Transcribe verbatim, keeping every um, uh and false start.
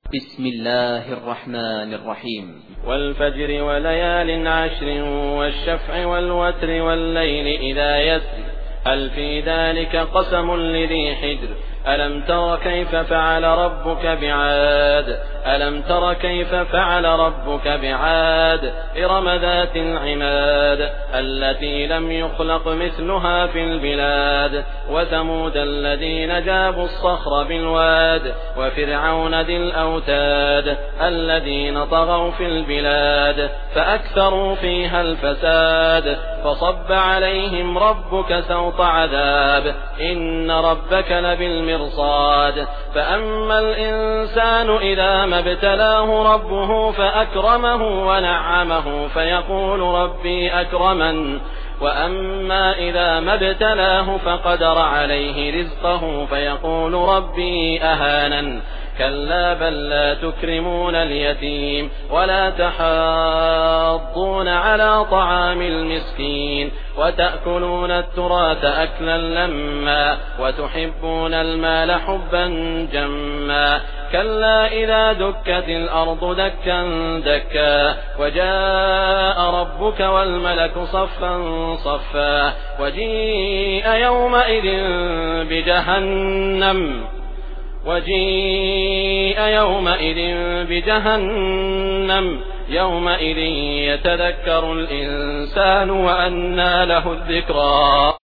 بسم الله الرحمن الرحيم. والفجر وليال عشر والشفع والوتر والليل إذا يسر هل في ذلك قسم لذي حجر ألم تر كيف فعل ربك بعاد ألم تر كيف فعل ربك بعاد إرم ذات العماد التي لم يخلق مثلها في البلاد وثمود الذين جابوا الصخر بالواد وفرعون ذي الأوتاد الذين طغوا في البلاد فأكثروا فيها الفساد فصب عليهم ربك سوط عذاب إن ربك لبالمرصاد فأما الإنسان إذا ما ابتلاه ربه فأكرمه ونعمه فيقول ربي أكرمن وأما إذا ما ابتلاه فقدر عليه رزقه فيقول ربي أهانن كلا بل لا تكرمون اليتيم ولا تحاضون على طعام المسكين وتأكلون التراث أكلا لما وتحبون المال حبا جما كلا إذا دكت الأرض دكا دكا وجاء ربك والملك صفا صفا وجيء يومئذ بجهنم وجيء يومئذ بجهنم يومئذ يتذكر الإنسان وأنى له الذكرى.